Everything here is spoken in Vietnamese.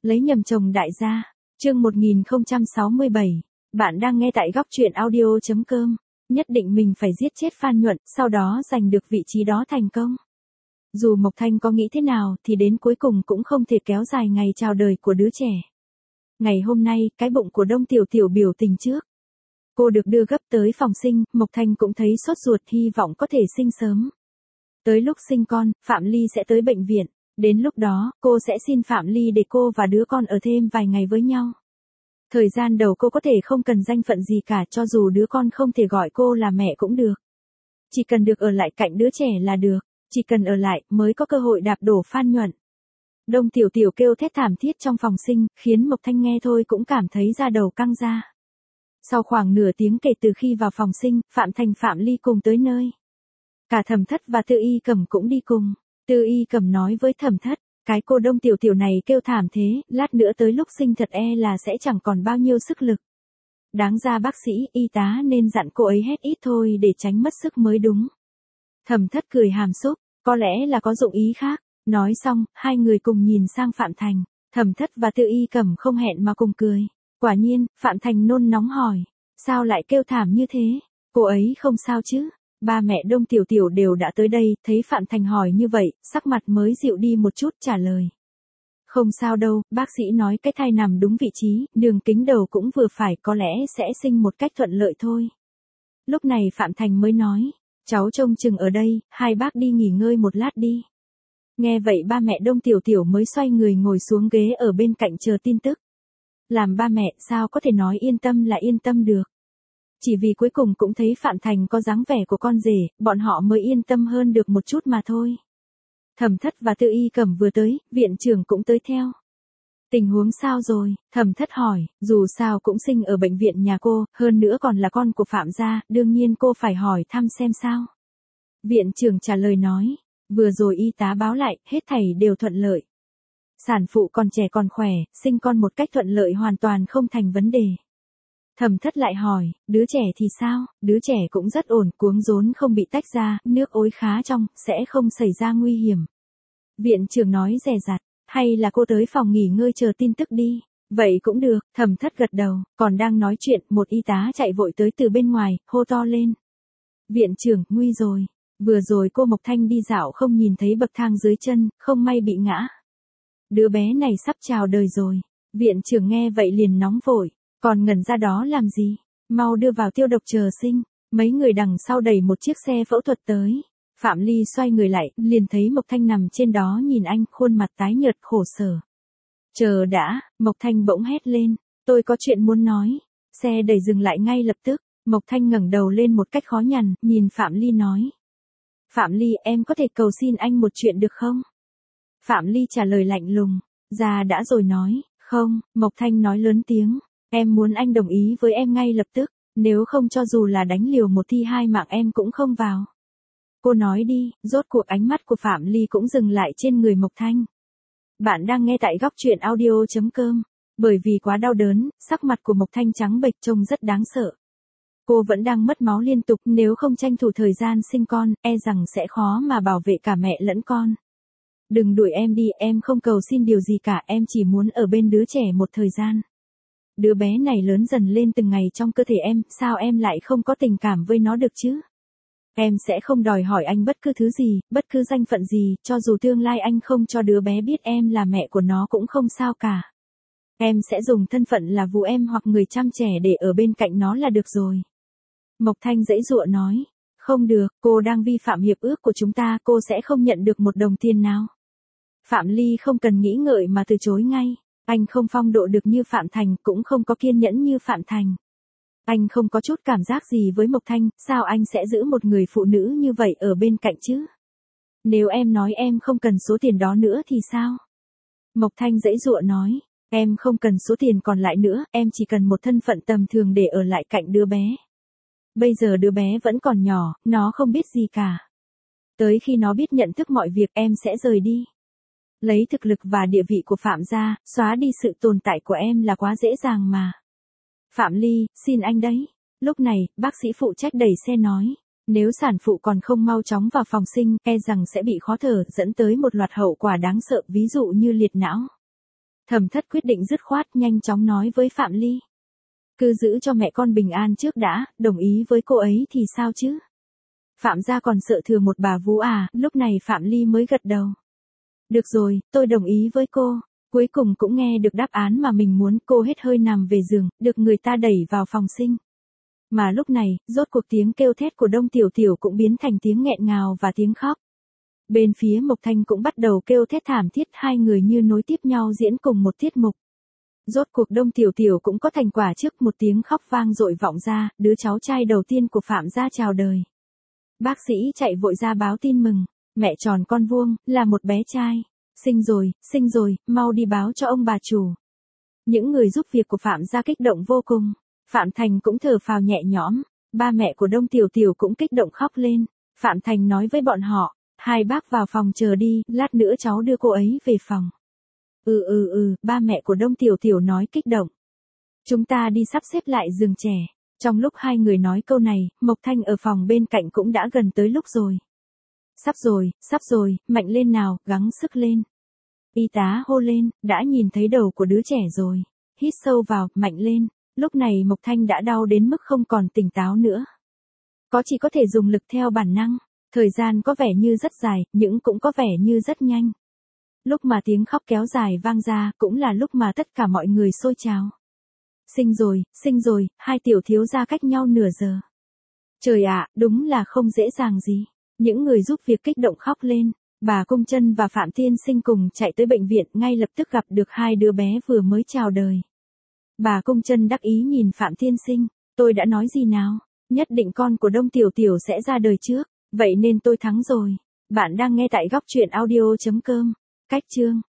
Lấy nhầm chồng đại gia. Chương 1067. Bạn đang nghe tại góc truyện audio.com. Nhất định mình phải giết chết Phan Nhuận, sau đó giành được vị trí đó thành công. Dù Mộc Thanh có nghĩ thế nào thì đến cuối cùng cũng không thể kéo dài ngày chào đời của đứa trẻ. Ngày hôm nay, cái bụng của Đông Tiểu Tiểu biểu tình trước. Cô được đưa gấp tới phòng sinh, Mộc Thanh cũng thấy sốt ruột hy vọng có thể sinh sớm. Tới lúc sinh con, Phạm Ly sẽ tới bệnh viện. Đến lúc đó, cô sẽ xin Phạm Ly để cô và đứa con ở thêm vài ngày với nhau. Thời gian đầu cô có thể không cần danh phận gì cả, cho dù đứa con không thể gọi cô là mẹ cũng được. Chỉ cần được ở lại cạnh đứa trẻ là được, chỉ cần ở lại mới có cơ hội đạp đổ Phan Nhuận. Đông Tiểu Tiểu kêu thét thảm thiết trong phòng sinh, khiến Mộc Thanh nghe thôi cũng cảm thấy da đầu căng ra. Sau khoảng nửa tiếng kể từ khi vào phòng sinh, Phạm Thành Phạm Ly cùng tới nơi. Cả Thẩm Thất và Tư Y Cẩm cũng đi cùng. Tư Y Cẩm nói với Thẩm Thất, cái cô Đông Tiểu Tiểu này kêu thảm thế, lát nữa tới lúc sinh thật là sẽ chẳng còn bao nhiêu sức lực. Đáng ra bác sĩ, y tá nên dặn cô ấy hét ít thôi để tránh mất sức mới đúng. Thẩm Thất cười hàm xúc, có lẽ là có dụng ý khác. Nói xong, hai người cùng nhìn sang Phạm Thành. Thẩm Thất và Tư Y Cẩm không hẹn mà cùng cười. Quả nhiên, Phạm Thành nôn nóng hỏi, sao lại kêu thảm như thế? Cô ấy không sao chứ? Ba mẹ Đông Tiểu Tiểu đều đã tới đây, thấy Phạm Thành hỏi như vậy, sắc mặt mới dịu đi một chút trả lời. Không sao đâu, bác sĩ nói cái thai nằm đúng vị trí, đường kính đầu cũng vừa phải, có lẽ sẽ sinh một cách thuận lợi thôi. Lúc này Phạm Thành mới nói, cháu trông chừng ở đây, hai bác đi nghỉ ngơi một lát đi. Nghe vậy ba mẹ Đông Tiểu Tiểu mới xoay người ngồi xuống ghế ở bên cạnh chờ tin tức. Làm ba mẹ sao có thể nói yên tâm là yên tâm được. Chỉ vì cuối cùng cũng thấy Phạm Thành có dáng vẻ của con rể, bọn họ mới yên tâm hơn được một chút mà thôi. Thẩm Thất và Tư Y Cẩm vừa tới, viện trưởng cũng tới theo. Tình huống sao rồi? Thẩm Thất hỏi, dù sao cũng sinh ở bệnh viện nhà cô, hơn nữa còn là con của Phạm gia, đương nhiên cô phải hỏi thăm xem sao. Viện trưởng trả lời nói, vừa rồi y tá báo lại, hết thảy đều thuận lợi. Sản phụ còn trẻ còn khỏe, sinh con một cách thuận lợi hoàn toàn không thành vấn đề. Thẩm Thất lại hỏi, đứa trẻ thì sao? Đứa trẻ cũng rất ổn, cuống rốn không bị tách ra, nước ối khá trong, sẽ không xảy ra nguy hiểm. Viện trưởng nói dè dặt, hay là cô tới phòng nghỉ ngơi chờ tin tức đi. Vậy cũng được, Thẩm Thất gật đầu, còn đang nói chuyện, một y tá chạy vội tới từ bên ngoài, hô to lên. Viện trưởng, nguy rồi. Vừa rồi cô Mộc Thanh đi dạo không nhìn thấy bậc thang dưới chân, không may bị ngã. Đứa bé này sắp chào đời rồi. Viện trưởng nghe vậy liền nóng vội. Còn ngẩn ra đó làm gì? Mau đưa vào tiêu độc chờ sinh. Mấy người đằng sau đẩy một chiếc xe phẫu thuật tới. Phạm Ly xoay người lại, liền thấy Mộc Thanh nằm trên đó nhìn anh, khuôn mặt tái nhợt khổ sở. Chờ đã, Mộc Thanh bỗng hét lên. Tôi có chuyện muốn nói. Xe đẩy dừng lại ngay lập tức. Mộc Thanh ngẩng đầu lên một cách khó nhằn, nhìn Phạm Ly nói. Phạm Ly, em có thể cầu xin anh một chuyện được không? Phạm Ly trả lời lạnh lùng. Già đã rồi nói, không, Mộc Thanh nói lớn tiếng. Em muốn anh đồng ý với em ngay lập tức, nếu không cho dù là đánh liều một thi hai mạng em cũng không vào. Cô nói đi, rốt cuộc ánh mắt của Phạm Ly cũng dừng lại trên người Mộc Thanh. Bạn đang nghe tại góc truyện audio.com. Bởi vì quá đau đớn, sắc mặt của Mộc Thanh trắng bệch trông rất đáng sợ. Cô vẫn đang mất máu liên tục, nếu không tranh thủ thời gian sinh con, rằng sẽ khó mà bảo vệ cả mẹ lẫn con. Đừng đuổi em đi, em không cầu xin điều gì cả, em chỉ muốn ở bên đứa trẻ một thời gian. Đứa bé này lớn dần lên từng ngày trong cơ thể em, sao em lại không có tình cảm với nó được chứ? Em sẽ không đòi hỏi anh bất cứ thứ gì, bất cứ danh phận gì, cho dù tương lai anh không cho đứa bé biết em là mẹ của nó cũng không sao cả. Em sẽ dùng thân phận là vú em hoặc người chăm trẻ để ở bên cạnh nó là được rồi. Mộc Thanh giãy giụa nói, không được, cô đang vi phạm hiệp ước của chúng ta, cô sẽ không nhận được một đồng tiền nào. Phạm Ly không cần nghĩ ngợi mà từ chối ngay. Anh không phong độ được như Phạm Thành, cũng không có kiên nhẫn như Phạm Thành. Anh không có chút cảm giác gì với Mộc Thanh, sao anh sẽ giữ một người phụ nữ như vậy ở bên cạnh chứ? Nếu em nói em không cần số tiền đó nữa thì sao? Mộc Thanh giãy giụa nói, em không cần số tiền còn lại nữa, em chỉ cần một thân phận tầm thường để ở lại cạnh đứa bé. Bây giờ đứa bé vẫn còn nhỏ, nó không biết gì cả. Tới khi nó biết nhận thức mọi việc em sẽ rời đi. Lấy thực lực và địa vị của Phạm gia, xóa đi sự tồn tại của em là quá dễ dàng mà. Phạm Ly, xin anh đấy. Lúc này, bác sĩ phụ trách đẩy xe nói. Nếu sản phụ còn không mau chóng vào phòng sinh, rằng sẽ bị khó thở, dẫn tới một loạt hậu quả đáng sợ, ví dụ như liệt não. Thẩm Thất quyết định dứt khoát nhanh chóng nói với Phạm Ly. Cứ giữ cho mẹ con bình an trước đã, đồng ý với cô ấy thì sao chứ? Phạm gia còn sợ thừa một bà vú à, lúc này Phạm Ly mới gật đầu. Được rồi, tôi đồng ý với cô. Cuối cùng cũng nghe được đáp án mà mình muốn, cô hết hơi nằm về giường, được người ta đẩy vào phòng sinh. Mà lúc này, rốt cuộc tiếng kêu thét của Đông Tiểu Tiểu cũng biến thành tiếng nghẹn ngào và tiếng khóc. Bên phía Mộc Thanh cũng bắt đầu kêu thét thảm thiết, hai người như nối tiếp nhau diễn cùng một tiết mục. Rốt cuộc Đông Tiểu Tiểu cũng có thành quả trước, một tiếng khóc vang dội vọng ra, đứa cháu trai đầu tiên của Phạm gia chào đời. Bác sĩ chạy vội ra báo tin mừng, mẹ tròn con vuông, là một bé trai. Sinh rồi, mau đi báo cho ông bà chủ. Những người giúp việc của Phạm gia kích động vô cùng. Phạm Thành cũng thở phào nhẹ nhõm, ba mẹ của Đông Tiểu Tiểu cũng kích động khóc lên. Phạm Thành nói với bọn họ, hai bác vào phòng chờ đi, lát nữa cháu đưa cô ấy về phòng. Ba mẹ của Đông Tiểu Tiểu nói kích động. Chúng ta đi sắp xếp lại giường trẻ. Trong lúc hai người nói câu này, Mộc Thanh ở phòng bên cạnh cũng đã gần tới lúc rồi. Sắp rồi, mạnh lên nào, gắng sức lên. Y tá hô lên, đã nhìn thấy đầu của đứa trẻ rồi. Hít sâu vào, mạnh lên. Lúc này Mộc Thanh đã đau đến mức không còn tỉnh táo nữa. Chỉ có thể dùng lực theo bản năng. Thời gian có vẻ như rất dài, nhưng cũng có vẻ như rất nhanh. Lúc mà tiếng khóc kéo dài vang ra, cũng là lúc mà tất cả mọi người xôi trào. Sinh rồi, hai tiểu thiếu gia cách nhau nửa giờ. Trời ạ, đúng là không dễ dàng gì. Những người giúp việc kích động khóc lên. Bà Cung Trân và Phạm Tiên Sinh cùng chạy tới bệnh viện, ngay lập tức gặp được hai đứa bé vừa mới chào đời. Bà Cung Trân đắc ý nhìn Phạm Tiên Sinh, tôi đã nói gì nào, nhất định con của Đông Tiểu Tiểu sẽ ra đời trước, vậy nên tôi thắng rồi. Bạn đang nghe tại góc truyện audio.com. Cách chương